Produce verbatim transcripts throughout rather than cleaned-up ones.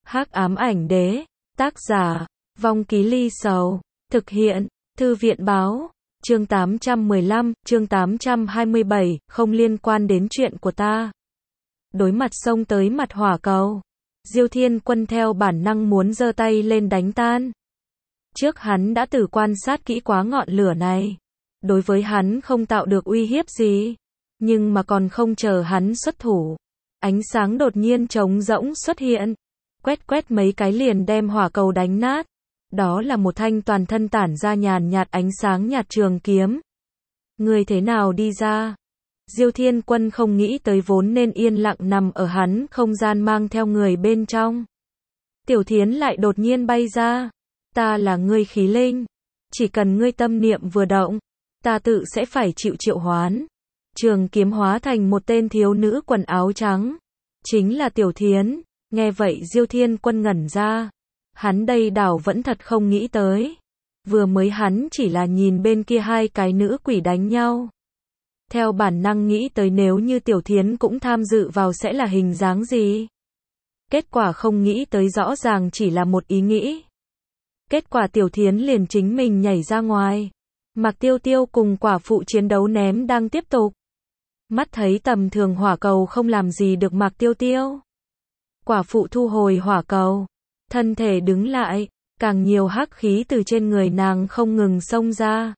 Hắc ám ảnh đế, tác giả, Vong Ký Ly Sầu, thực hiện, Thư viện báo, chương tám trăm mười lăm, chương tám trăm hai mươi bảy, không liên quan đến chuyện của ta. Đối mặt xông tới mặt hỏa cầu, Diêu Thiên Quân theo bản năng muốn giơ tay lên đánh tan. Trước hắn đã từ quan sát kỹ quá ngọn lửa này. Đối với hắn không tạo được uy hiếp gì. Nhưng mà còn không chờ hắn xuất thủ. Ánh sáng đột nhiên trống rỗng xuất hiện. Quét quét mấy cái liền đem hỏa cầu đánh nát. Đó là một thanh toàn thân tản ra nhàn nhạt ánh sáng nhạt trường kiếm. Người thế nào đi ra? Diêu Thiên Quân không nghĩ tới vốn nên yên lặng nằm ở hắn không gian mang theo người bên trong. Tiểu Thiến lại đột nhiên bay ra. Ta là ngươi khí linh. Chỉ cần ngươi tâm niệm vừa động, ta tự sẽ phải chịu triệu hoán. Trường kiếm hóa thành một tên thiếu nữ quần áo trắng. Chính là Tiểu Thiến. Nghe vậy Diêu Thiên Quân ngẩn ra. Hắn đây đảo vẫn thật không nghĩ tới. Vừa mới hắn chỉ là nhìn bên kia hai cái nữ quỷ đánh nhau. Theo bản năng nghĩ tới nếu như Tiểu Thiến cũng tham dự vào sẽ là hình dáng gì. Kết quả không nghĩ tới rõ ràng chỉ là một ý nghĩ. Kết quả Tiểu Thiến liền chính mình nhảy ra ngoài. Mạc Tiêu Tiêu cùng quả phụ chiến đấu ném đang tiếp tục. Mắt thấy tầm thường hỏa cầu không làm gì được Mạc Tiêu Tiêu. Quả phụ thu hồi hỏa cầu. Thân thể đứng lại. Càng nhiều hắc khí từ trên người nàng không ngừng xông ra.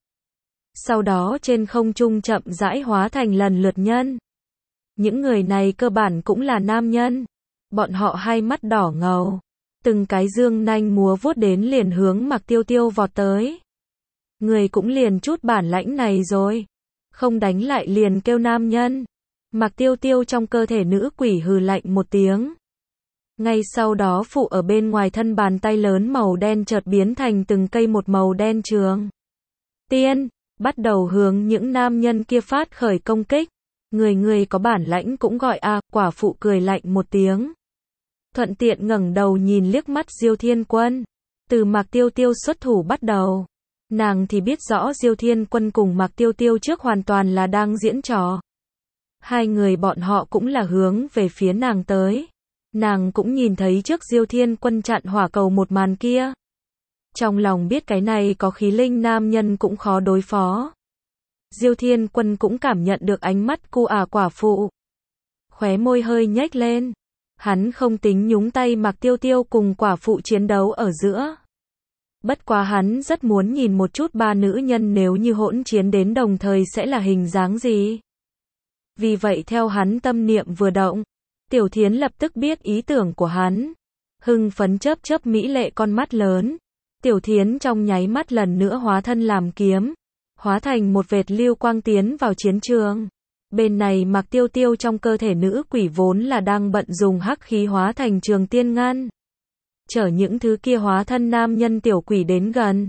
Sau đó trên không trung chậm rãi hóa thành lần lượt nhân. Những người này cơ bản cũng là nam nhân. Bọn họ hai mắt đỏ ngầu. Từng cái dương nanh múa vuốt đến liền hướng Mạc Tiêu Tiêu vọt tới. Người cũng liền chút bản lãnh này rồi. Không đánh lại liền kêu nam nhân. Mạc Tiêu Tiêu trong cơ thể nữ quỷ hừ lạnh một tiếng. Ngay sau đó phụ ở bên ngoài thân bàn tay lớn màu đen chợt biến thành từng cây một màu đen trường. Tiên, bắt đầu hướng những nam nhân kia phát khởi công kích. Người người có bản lãnh cũng gọi a, quả phụ cười lạnh một tiếng. Thuận tiện ngẩng đầu nhìn liếc mắt Diêu Thiên Quân. Từ Mạc Tiêu Tiêu xuất thủ bắt đầu. Nàng thì biết rõ Diêu Thiên Quân cùng Mạc Tiêu Tiêu trước hoàn toàn là đang diễn trò. Hai người bọn họ cũng là hướng về phía nàng tới. Nàng cũng nhìn thấy trước Diêu Thiên Quân chặn hỏa cầu một màn kia. Trong lòng biết cái này có khí linh nam nhân cũng khó đối phó. Diêu Thiên Quân cũng cảm nhận được ánh mắt cu à quả phụ. Khóe môi hơi nhếch lên. Hắn không tính nhúng tay Mạc Tiêu Tiêu cùng quả phụ chiến đấu ở giữa. Bất quá hắn rất muốn nhìn một chút ba nữ nhân nếu như hỗn chiến đến đồng thời sẽ là hình dáng gì. Vì vậy theo hắn tâm niệm vừa động, Tiểu Thiến lập tức biết ý tưởng của hắn. Hưng phấn chớp chớp mỹ lệ con mắt lớn. Tiểu Thiến trong nháy mắt lần nữa hóa thân làm kiếm. Hóa thành một vệt lưu quang tiến vào chiến trường. Bên này Mạc Tiêu Tiêu trong cơ thể nữ quỷ vốn là đang bận dùng hắc khí hóa thành trường tiên ngăn. Chở những thứ kia hóa thân nam nhân tiểu quỷ đến gần.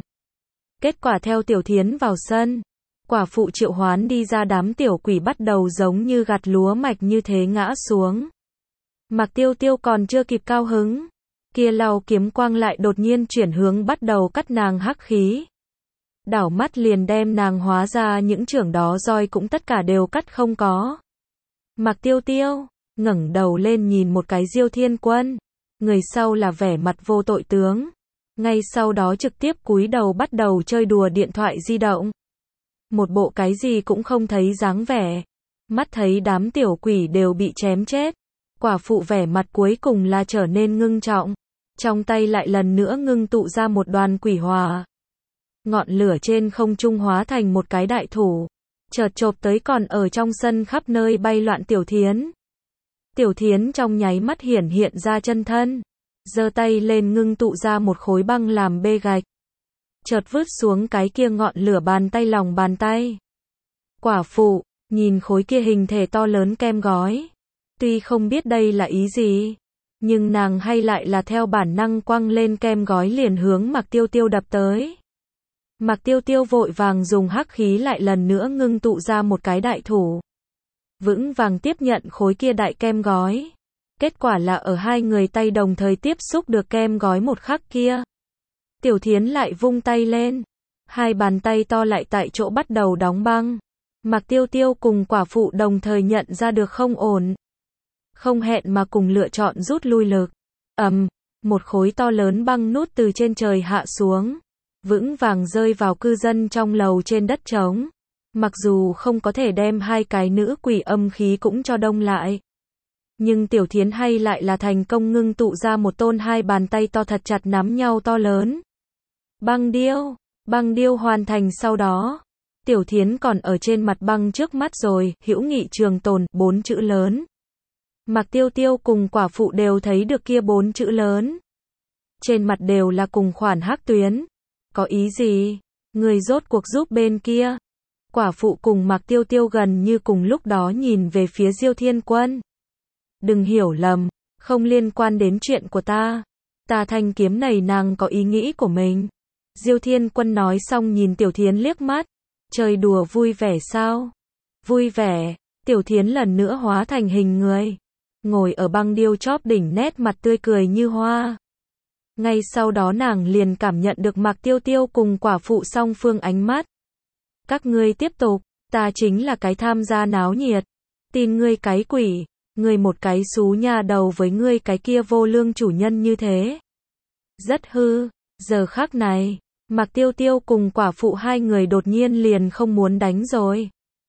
Kết quả theo Tiểu Thiến vào sân. Quả phụ triệu hoán đi ra đám tiểu quỷ bắt đầu giống như gặt lúa mạch như thế ngã xuống. Mạc Tiêu Tiêu còn chưa kịp cao hứng. Kia lau kiếm quang lại đột nhiên chuyển hướng bắt đầu cắt nàng hắc khí. Đảo mắt liền đem nàng hóa ra những trưởng đó roi cũng tất cả đều cắt không có. Mạc Tiêu Tiêu, ngẩng đầu lên nhìn một cái Diêu Thiên Quân. Người sau là vẻ mặt vô tội tướng. Ngay sau đó trực tiếp cúi đầu bắt đầu chơi đùa điện thoại di động. Một bộ cái gì cũng không thấy dáng vẻ. Mắt thấy đám tiểu quỷ đều bị chém chết. Quả phụ vẻ mặt cuối cùng là trở nên ngưng trọng. Trong tay lại lần nữa ngưng tụ ra một đoàn quỷ hỏa. Ngọn lửa trên không trung hóa thành một cái đại thủ. Chợt chộp tới còn ở trong sân khắp nơi bay loạn Tiểu Thiến. Tiểu Thiến trong nháy mắt hiển hiện ra chân thân. Giơ tay lên ngưng tụ ra một khối băng làm bê gạch. Chợt vứt xuống cái kia ngọn lửa bàn tay lòng bàn tay. Quả phụ, nhìn khối kia hình thể to lớn kem gói. Tuy không biết đây là ý gì. Nhưng nàng hay lại là theo bản năng quăng lên kem gói liền hướng Mạc Tiêu Tiêu đập tới. Mạc Tiêu Tiêu vội vàng dùng hắc khí lại lần nữa ngưng tụ ra một cái đại thủ. Vững vàng tiếp nhận khối kia đại kem gói. Kết quả là ở hai người tay đồng thời tiếp xúc được kem gói một khắc kia. Tiểu Thiến lại vung tay lên. Hai bàn tay to lại tại chỗ bắt đầu đóng băng. Mạc Tiêu Tiêu cùng quả phụ đồng thời nhận ra được không ổn. Không hẹn mà cùng lựa chọn rút lui lực. Ầm, um, Một khối to lớn băng nút từ trên trời hạ xuống, vững vàng rơi vào cư dân trong lầu trên đất trống. Mặc dù không có thể đem hai cái nữ quỷ âm khí cũng cho đông lại, nhưng Tiểu Thiến hay lại là thành công ngưng tụ ra một tôn hai bàn tay to thật chặt nắm nhau to lớn. Băng điêu, băng điêu hoàn thành sau đó, Tiểu Thiến còn ở trên mặt băng trước mắt rồi, hữu nghị trường tồn, bốn chữ lớn. Mạc Tiêu Tiêu cùng quả phụ đều thấy được kia bốn chữ lớn. Trên mặt đều là cùng khoản hắc tuyến. Có ý gì? Người rốt cuộc giúp bên kia. Quả phụ cùng Mạc Tiêu Tiêu gần như cùng lúc đó nhìn về phía Diêu Thiên Quân. Đừng hiểu lầm, không liên quan đến chuyện của ta. Ta thanh kiếm này nàng có ý nghĩ của mình. Diêu Thiên Quân nói xong nhìn Tiểu Thiến liếc mắt. Chơi đùa vui vẻ sao? Vui vẻ. Tiểu Thiến lần nữa hóa thành hình người, ngồi ở băng điêu chóp đỉnh, nét mặt tươi cười như hoa. Ngay sau đó nàng liền cảm nhận được Mạc Tiêu Tiêu cùng quả phụ song phương ánh mắt. Các ngươi tiếp tục, ta chính là cái tham gia náo nhiệt. Tin ngươi cái quỷ, ngươi một cái xú nhà đầu với ngươi cái kia vô lương chủ nhân như thế. Rất hư, giờ khắc này, Mạc Tiêu Tiêu cùng quả phụ hai người đột nhiên liền không muốn đánh rồi.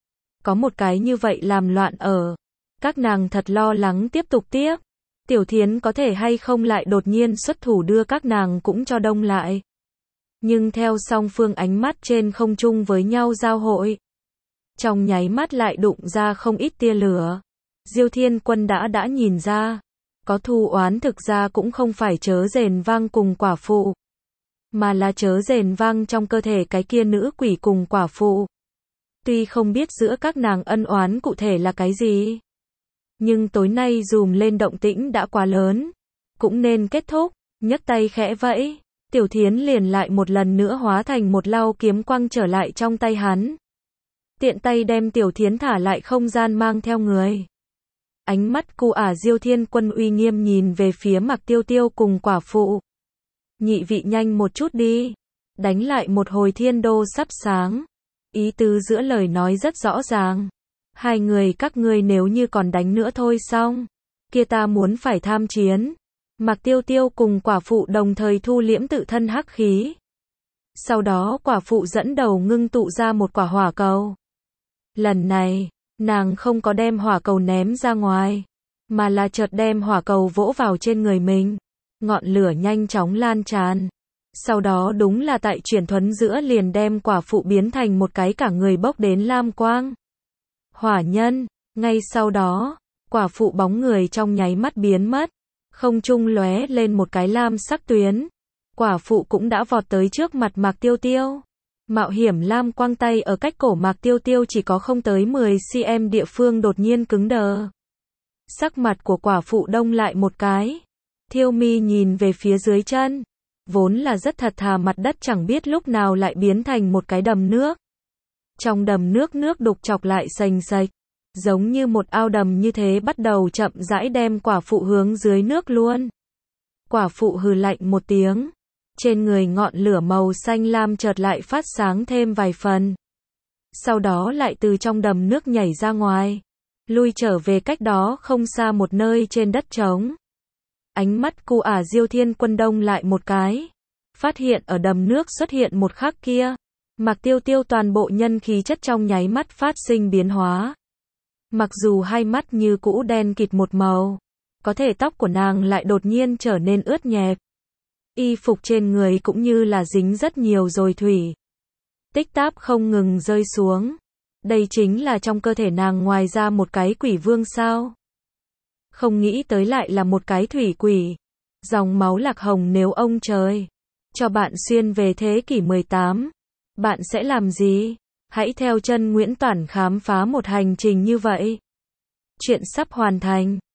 Có một cái như vậy làm loạn ở. Các nàng thật lo lắng tiếp tục tiếp. Tiểu Thiến có thể hay không lại đột nhiên xuất thủ đưa các nàng cũng cho đông lại. Nhưng theo song phương ánh mắt trên không trung với nhau giao hội, trong nháy mắt lại đụng ra không ít tia lửa. Diêu Thiên Quân đã đã nhìn ra, có thù oán thực ra cũng không phải chớ rền vang cùng quả phụ, mà là chớ rền vang trong cơ thể cái kia nữ quỷ cùng quả phụ. Tuy không biết giữa các nàng ân oán cụ thể là cái gì, nhưng tối nay dùm lên động tĩnh đã quá lớn, cũng nên kết thúc. Nhấc tay khẽ vẫy, Tiểu Thiến liền lại một lần nữa hóa thành một lau kiếm quăng trở lại trong tay hắn. Tiện tay đem Tiểu Thiến thả lại không gian mang theo người. Ánh mắt cu ả Diêu Thiên Quân uy nghiêm nhìn về phía Mạc Tiêu Tiêu cùng quả phụ. Nhị vị nhanh một chút đi, đánh lại một hồi thiên đô sắp sáng. Ý tứ giữa lời nói rất rõ ràng. Hai người các ngươi nếu như còn đánh nữa thôi xong, kia ta muốn phải tham chiến. Mạc Tiêu Tiêu cùng quả phụ đồng thời thu liễm tự thân hắc khí. Sau đó quả phụ dẫn đầu ngưng tụ ra một quả hỏa cầu. Lần này, nàng không có đem hỏa cầu ném ra ngoài, mà là chợt đem hỏa cầu vỗ vào trên người mình. Ngọn lửa nhanh chóng lan tràn. Sau đó đúng là tại chuyển thuấn giữa liền đem quả phụ biến thành một cái cả người bốc đến lam quang. Hỏa nhân, ngay sau đó, quả phụ bóng người trong nháy mắt biến mất, không trung lóe lên một cái lam sắc tuyến. Quả phụ cũng đã vọt tới trước mặt Mạc Tiêu Tiêu. Mạo hiểm lam quang tay ở cách cổ Mạc Tiêu Tiêu chỉ có không tới mười xăng-ti-mét địa phương đột nhiên cứng đờ. Sắc mặt của quả phụ đông lại một cái. Thiêu mi nhìn về phía dưới chân. Vốn là rất thật thà mặt đất chẳng biết lúc nào lại biến thành một cái đầm nước. Trong đầm nước nước đục chọc lại sành sạch, giống như một ao đầm như thế bắt đầu chậm rãi đem quả phụ hướng dưới nước luôn. Quả phụ hừ lạnh một tiếng. Trên người ngọn lửa màu xanh lam chợt lại phát sáng thêm vài phần. Sau đó lại từ trong đầm nước nhảy ra ngoài, lui trở về cách đó không xa một nơi trên đất trống. Ánh mắt cu ả Diêu Thiên Quân đông lại một cái. Phát hiện ở đầm nước xuất hiện một khắc kia. Mạc Tiêu Tiêu toàn bộ nhân khí chất trong nháy mắt phát sinh biến hóa. Mặc dù hai mắt như cũ đen kịt một màu, có thể tóc của nàng lại đột nhiên trở nên ướt nhẹp. Y phục trên người cũng như là dính rất nhiều rồi thủy. Tích táp không ngừng rơi xuống. Đây chính là trong cơ thể nàng ngoài ra một cái quỷ vương sao? Không nghĩ tới lại là một cái thủy quỷ. Dòng máu lạc hồng, nếu ông trời cho bạn xuyên về thế kỷ mười tám, bạn sẽ làm gì? Hãy theo chân Nguyễn Toản khám phá một hành trình như vậy. Chuyện sắp hoàn thành.